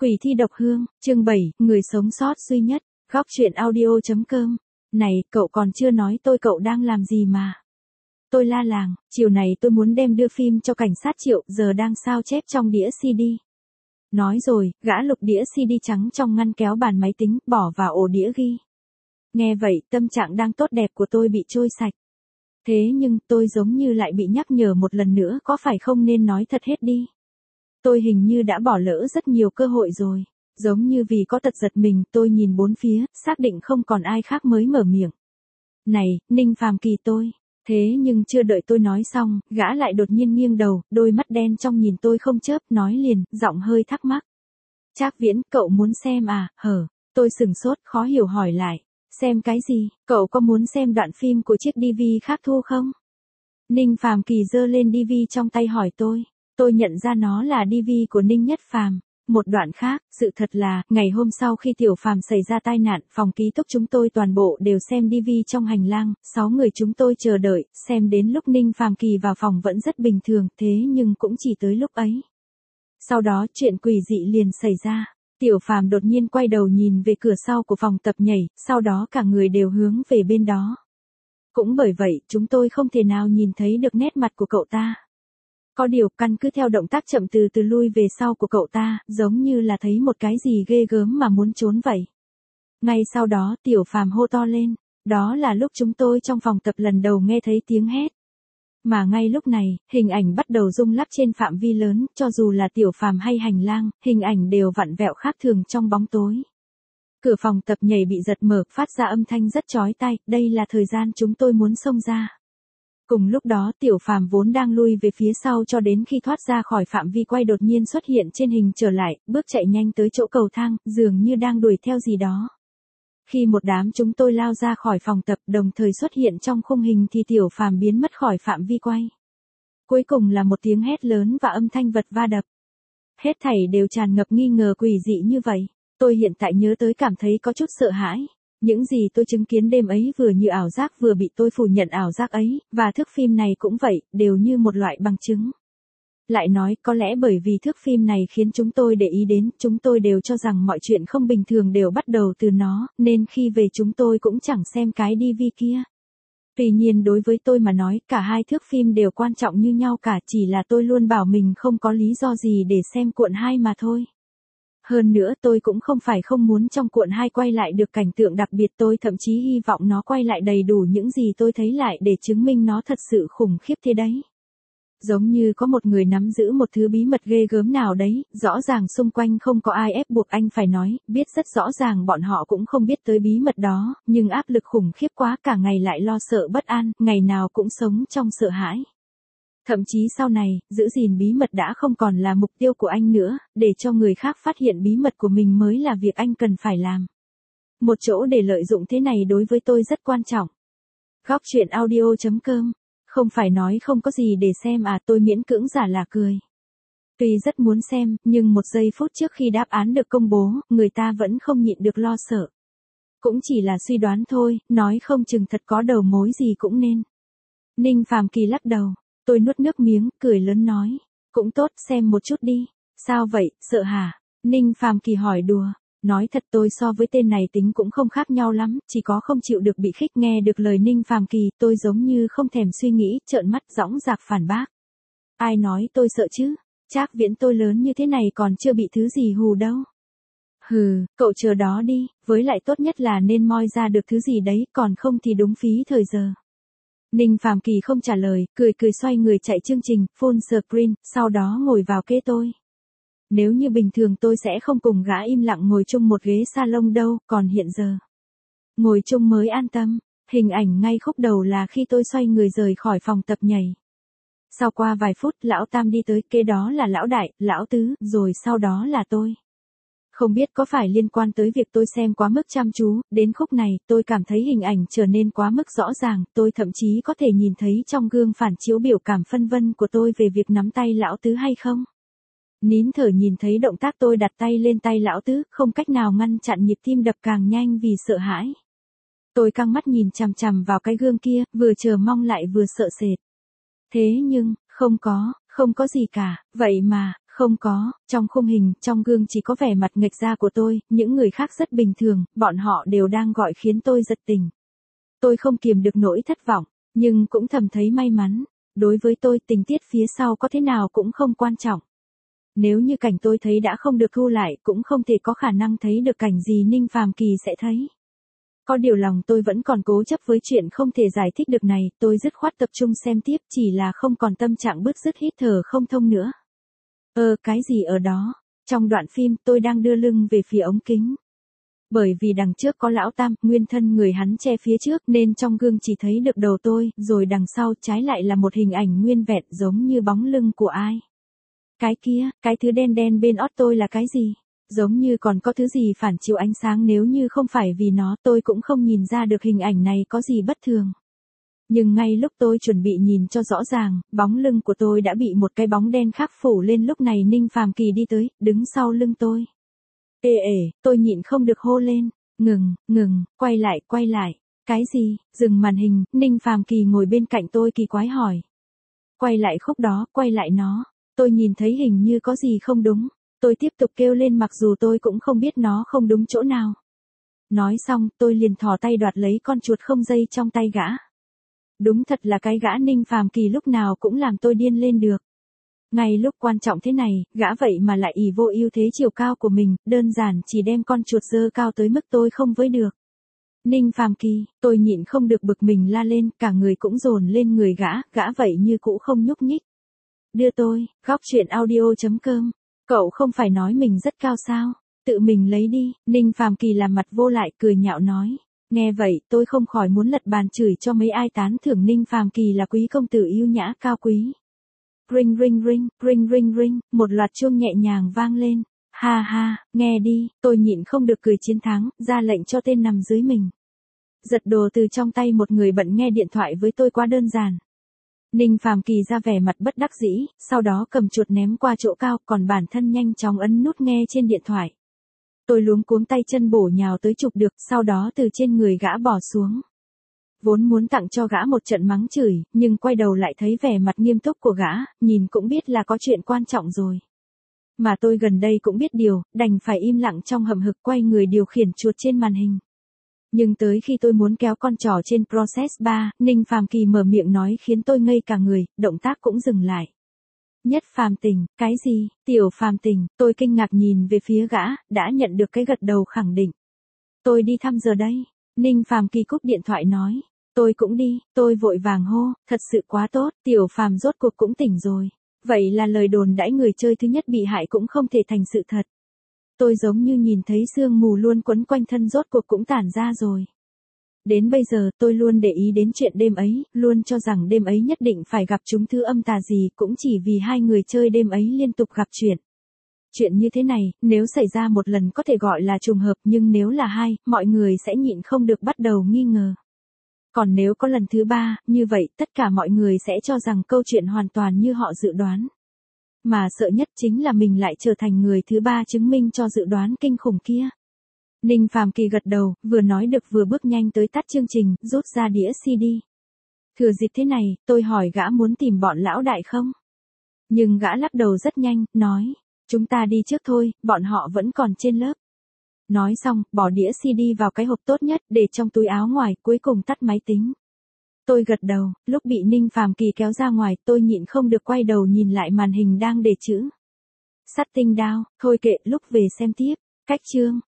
Quỷ thi độc hương, chương 7, người sống sót duy nhất, góc chuyện audio.com. Này, cậu còn chưa nói tôi cậu đang làm gì mà. Tôi la làng, chiều này tôi muốn đem đưa phim cho cảnh sát Triệu, giờ đang sao chép trong đĩa CD. Nói rồi, gã lục đĩa CD trắng trong ngăn kéo bàn máy tính, bỏ vào ổ đĩa ghi. Nghe vậy, tâm trạng đang tốt đẹp của tôi bị trôi sạch. Thế nhưng, tôi giống như lại bị nhắc nhở một lần nữa, có phải không nên nói thật hết đi. Tôi hình như đã bỏ lỡ rất nhiều cơ hội rồi. Giống như vì có tật giật mình, tôi nhìn bốn phía, xác định không còn ai khác mới mở miệng. Này, Ninh Phàm Kỳ tôi. Thế nhưng chưa đợi tôi nói xong, gã lại đột nhiên nghiêng đầu, đôi mắt đen trong nhìn tôi không chớp, nói liền, giọng hơi thắc mắc. Trác Viễn, cậu muốn xem à, hở? Tôi sừng sốt, khó hiểu hỏi lại. Xem cái gì, cậu có muốn xem đoạn phim của chiếc DV khác thu không? Ninh Phàm Kỳ giơ lên DV trong tay hỏi tôi. Tôi nhận ra nó là DV của Ninh Nhất Phàm. Một đoạn khác, sự thật là, ngày hôm sau khi Tiểu Phàm xảy ra tai nạn, phòng ký túc chúng tôi toàn bộ đều xem DV trong hành lang, 6 người chúng tôi chờ đợi, xem đến lúc Ninh Phàm Kỳ vào phòng vẫn rất bình thường, thế nhưng cũng chỉ tới lúc ấy. Sau đó, chuyện quỷ dị liền xảy ra. Tiểu Phàm đột nhiên quay đầu nhìn về cửa sau của phòng tập nhảy, sau đó cả người đều hướng về bên đó. Cũng bởi vậy, chúng tôi không thể nào nhìn thấy được nét mặt của cậu ta. Có điều, căn cứ theo động tác chậm từ từ lui về sau của cậu ta, giống như là thấy một cái gì ghê gớm mà muốn trốn vậy. Ngay sau đó, Tiểu Phàm hô to lên. Đó là lúc chúng tôi trong phòng tập lần đầu nghe thấy tiếng hét. Mà ngay lúc này, hình ảnh bắt đầu rung lắc trên phạm vi lớn, cho dù là Tiểu Phàm hay hành lang, hình ảnh đều vặn vẹo khác thường trong bóng tối. Cửa phòng tập nhảy bị giật mở, phát ra âm thanh rất chói tai, đây là thời gian chúng tôi muốn xông ra. Cùng lúc đó, Tiểu Phàm vốn đang lui về phía sau cho đến khi thoát ra khỏi phạm vi quay đột nhiên xuất hiện trên hình trở lại, bước chạy nhanh tới chỗ cầu thang, dường như đang đuổi theo gì đó. Khi một đám chúng tôi lao ra khỏi phòng tập đồng thời xuất hiện trong khung hình thì Tiểu Phàm biến mất khỏi phạm vi quay. Cuối cùng là một tiếng hét lớn và âm thanh vật va đập. Hết thảy đều tràn ngập nghi ngờ quỷ dị như vậy. Tôi hiện tại nhớ tới cảm thấy có chút sợ hãi. Những gì tôi chứng kiến đêm ấy vừa như ảo giác vừa bị tôi phủ nhận ảo giác ấy, và thước phim này cũng vậy, đều như một loại bằng chứng. Lại nói, có lẽ bởi vì thước phim này khiến chúng tôi để ý đến, chúng tôi đều cho rằng mọi chuyện không bình thường đều bắt đầu từ nó, nên khi về chúng tôi cũng chẳng xem cái DV kia. Tuy nhiên đối với tôi mà nói, cả hai thước phim đều quan trọng như nhau cả, chỉ là tôi luôn bảo mình không có lý do gì để xem cuộn 2 mà thôi. Hơn nữa tôi cũng không phải không muốn trong cuộn 2 quay lại được cảnh tượng đặc biệt, tôi thậm chí hy vọng nó quay lại đầy đủ những gì tôi thấy lại để chứng minh nó thật sự khủng khiếp thế đấy. Giống như có một người nắm giữ một thứ bí mật ghê gớm nào đấy, rõ ràng xung quanh không có ai ép buộc anh phải nói, biết rất rõ ràng bọn họ cũng không biết tới bí mật đó, nhưng áp lực khủng khiếp quá cả ngày lại lo sợ bất an, ngày nào cũng sống trong sợ hãi. Thậm chí sau này, giữ gìn bí mật đã không còn là mục tiêu của anh nữa, để cho người khác phát hiện bí mật của mình mới là việc anh cần phải làm. Một chỗ để lợi dụng thế này đối với tôi rất quan trọng. Góc chuyện audio.com. Không phải nói không có gì để xem à, tôi miễn cưỡng giả là cười. Tuy rất muốn xem, nhưng một giây phút trước khi đáp án được công bố, người ta vẫn không nhịn được lo sợ. Cũng chỉ là suy đoán thôi, nói không chừng thật có đầu mối gì cũng nên. Ninh Phàm Kỳ lắc đầu. Tôi nuốt nước miếng, cười lớn nói. Cũng tốt, xem một chút đi. Sao vậy, sợ hả? Ninh Phàm Kỳ hỏi đùa. Nói thật tôi so với tên này tính cũng không khác nhau lắm, chỉ có không chịu được bị khích. Nghe được lời Ninh Phàm Kỳ, tôi giống như không thèm suy nghĩ, trợn mắt dõng dạc phản bác. Ai nói tôi sợ chứ? Trác Viễn tôi lớn như thế này còn chưa bị thứ gì hù đâu. Hừ, cậu chờ đó đi, với lại tốt nhất là nên moi ra được thứ gì đấy, còn không thì đúng phí thời giờ. Ninh Phàm Kỳ không trả lời, cười cười xoay người chạy chương trình, full screen, sau đó ngồi vào kế tôi. Nếu như bình thường tôi sẽ không cùng gã im lặng ngồi chung một ghế salon đâu, còn hiện giờ. Ngồi chung mới an tâm, hình ảnh ngay khúc đầu là khi tôi xoay người rời khỏi phòng tập nhảy. Sau qua vài phút, lão Tam đi tới, kế đó là lão Đại, lão Tứ, rồi sau đó là tôi. Không biết có phải liên quan tới việc tôi xem quá mức chăm chú, đến khúc này, tôi cảm thấy hình ảnh trở nên quá mức rõ ràng, tôi thậm chí có thể nhìn thấy trong gương phản chiếu biểu cảm phân vân của tôi về việc nắm tay lão Tứ hay không. Nín thở nhìn thấy động tác tôi đặt tay lên tay lão Tứ, không cách nào ngăn chặn nhịp tim đập càng nhanh vì sợ hãi. Tôi căng mắt nhìn chằm chằm vào cái gương kia, vừa chờ mong lại vừa sợ sệt. Thế nhưng, không có gì cả, vậy mà, Không có, trong khung hình, trong gương chỉ có vẻ mặt nghệch ra của tôi, những người khác rất bình thường, bọn họ đều đang gọi khiến tôi giật tỉnh. Tôi không kiềm được nỗi thất vọng, nhưng cũng thầm thấy may mắn. Đối với tôi, tình tiết phía sau có thế nào cũng không quan trọng. Nếu như cảnh tôi thấy đã không được thu lại, cũng không thể có khả năng thấy được cảnh gì Ninh Phàm Kỳ sẽ thấy. Có điều lòng tôi vẫn còn cố chấp với chuyện không thể giải thích được này, tôi dứt khoát tập trung xem tiếp, chỉ là không còn tâm trạng bứt rứt hít thở không thông nữa. Cái gì ở đó? Trong đoạn phim, tôi đang đưa lưng về phía ống kính. Bởi vì đằng trước có lão Tam, nguyên thân người hắn che phía trước nên trong gương chỉ thấy được đầu tôi, rồi đằng sau trái lại là một hình ảnh nguyên vẹn giống như bóng lưng của ai. Cái kia, cái thứ đen đen bên ót tôi là cái gì? Giống như còn có thứ gì phản chiếu ánh sáng, nếu như không phải vì nó tôi cũng không nhìn ra được hình ảnh này có gì bất thường. Nhưng ngay lúc tôi chuẩn bị nhìn cho rõ ràng, bóng lưng của tôi đã bị một cái bóng đen khác phủ lên, lúc này Ninh Phàm Kỳ đi tới, đứng sau lưng tôi. Tôi nhịn không được hô lên, ngừng, quay lại. Cái gì? Dừng màn hình, Ninh Phàm Kỳ ngồi bên cạnh tôi kỳ quái hỏi. Quay lại khúc đó, quay lại nó. Tôi nhìn thấy hình như có gì không đúng. Tôi tiếp tục kêu lên mặc dù tôi cũng không biết nó không đúng chỗ nào. Nói xong, tôi liền thò tay đoạt lấy con chuột không dây trong tay gã. Đúng thật là cái gã Ninh Phàm Kỳ lúc nào cũng làm tôi điên lên được. Ngay lúc quan trọng thế này, gã vậy mà lại ỷ vô ưu thế chiều cao của mình, đơn giản chỉ đem con chuột dơ cao tới mức tôi không với được. Ninh Phàm Kỳ, tôi nhịn không được bực mình la lên, cả người cũng dồn lên người gã vậy như cũ không nhúc nhích. Đưa tôi, góc truyện audio.com. Cậu không phải nói mình rất cao sao? Tự mình lấy đi. Ninh Phàm Kỳ làm mặt vô lại cười nhạo nói. Nghe vậy tôi không khỏi muốn lật bàn chửi cho mấy ai tán thưởng Ninh Phàm Kỳ là quý công tử yêu nhã cao quý. Ring ring ring, ring ring ring, một loạt chuông nhẹ nhàng vang lên. Ha ha, nghe đi, tôi nhịn không được cười chiến thắng, ra lệnh cho tên nằm dưới mình. Giật đồ từ trong tay một người bận nghe điện thoại với tôi quá đơn giản. Ninh Phàm Kỳ ra vẻ mặt bất đắc dĩ, sau đó cầm chuột ném qua chỗ cao, còn bản thân nhanh chóng ấn nút nghe trên điện thoại. Tôi luống cuống tay chân bổ nhào tới chụp được, sau đó từ trên người gã bỏ xuống. Vốn muốn tặng cho gã một trận mắng chửi, nhưng quay đầu lại thấy vẻ mặt nghiêm túc của gã, nhìn cũng biết là có chuyện quan trọng rồi. Mà tôi gần đây cũng biết điều, đành phải im lặng trong hậm hực quay người điều khiển chuột trên màn hình. Nhưng tới khi tôi muốn kéo con trỏ trên Process 3, Ninh Phàm Kỳ mở miệng nói khiến tôi ngây cả người, động tác cũng dừng lại. Nhất Phàm Tình, cái gì? Tiểu Phàm Tình, tôi kinh ngạc nhìn về phía gã, đã nhận được cái gật đầu khẳng định. Tôi đi thăm giờ đây. Ninh Phàm Kỳ cúp điện thoại nói. Tôi cũng đi, tôi vội vàng hô, thật sự quá tốt, Tiểu Phàm rốt cuộc cũng tỉnh rồi. Vậy là lời đồn đãi người chơi thứ nhất bị hại cũng không thể thành sự thật. Tôi giống như nhìn thấy sương mù luôn quấn quanh thân rốt cuộc cũng tản ra rồi. Đến bây giờ tôi luôn để ý đến chuyện đêm ấy, luôn cho rằng đêm ấy nhất định phải gặp chúng thứ âm tà gì, cũng chỉ vì hai người chơi đêm ấy liên tục gặp chuyện. Chuyện như thế này, nếu xảy ra một lần có thể gọi là trùng hợp, nhưng nếu là hai, mọi người sẽ nhịn không được bắt đầu nghi ngờ. Còn nếu có lần thứ ba, như vậy tất cả mọi người sẽ cho rằng câu chuyện hoàn toàn như họ dự đoán. Mà sợ nhất chính là mình lại trở thành người thứ ba chứng minh cho dự đoán kinh khủng kia. Ninh Phàm Kỳ gật đầu, vừa nói được vừa bước nhanh tới tắt chương trình, rút ra đĩa CD. Thừa dịp thế này, tôi hỏi gã muốn tìm bọn lão đại không? Nhưng gã lắc đầu rất nhanh, nói, chúng ta đi trước thôi, bọn họ vẫn còn trên lớp. Nói xong, bỏ đĩa CD vào cái hộp tốt nhất, để trong túi áo ngoài, cuối cùng tắt máy tính. Tôi gật đầu, lúc bị Ninh Phàm Kỳ kéo ra ngoài, tôi nhịn không được quay đầu nhìn lại màn hình đang để chữ. Shutting down, thôi kệ, lúc về xem tiếp. Cách chương.